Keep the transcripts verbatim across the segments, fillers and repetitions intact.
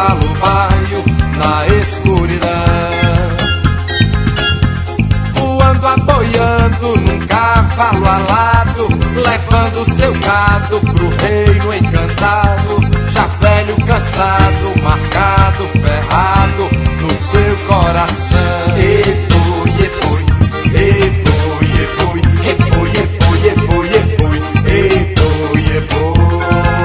cavalo baio na escuridão, voando, aboiando num cavalo alado, levando seu gado pro reino encantado, já velho, cansado, marcado, ferrado no seu coração. Epoi, epoi, epoi, epoi, epoi, epoi, epoi, epoi, epoi, epoi,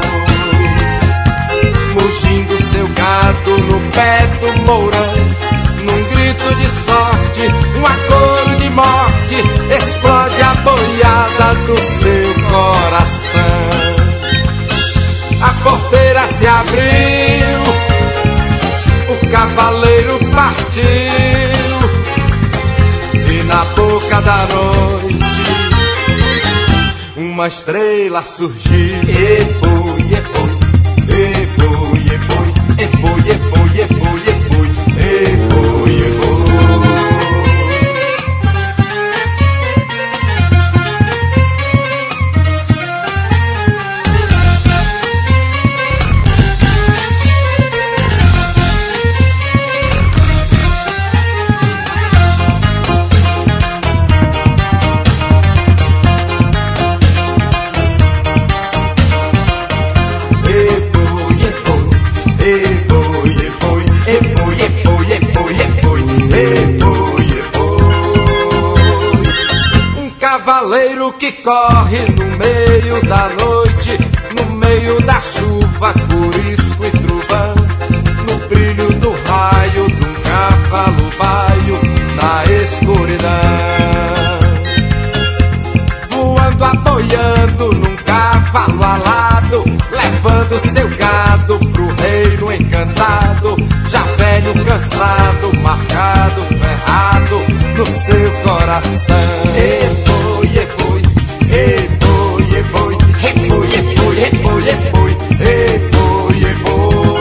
mugindo seu gado no pé do mourão, num grito de sorte, um acoro de morte, explode a boiada do seu coração. A porteira se abriu, o cavaleiro partiu, e na boca da noite uma estrela surgiu. Epoi, epoi, epoi, epoi, epoi, epoi, epoi, epoi, epoi, epoi. Cavaleiro que corre no meio da noite, no meio da chuva, curisco e trovão, no brilho do raio de um cavalo baio na escuridão, voando, aboiando num cavalo alado, levando seu gado pro reino encantado, já velho, cansado, marcado, ferrado no seu coração. Epoi, epoi, epoi, epoi, epoi, epoi, epoi, epoi, epoi, epoi,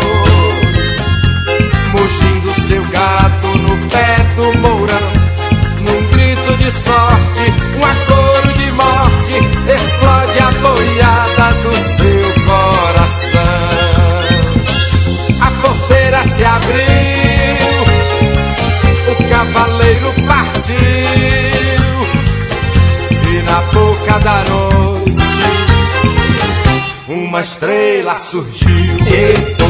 mugindo seu gato no pé do mourão, num grito de sorte, um acoro de morte, explode a boiada do seu coração. A porteira se abriu, o cavaleiro partiu, e na boca da noite uma estrela surgiu.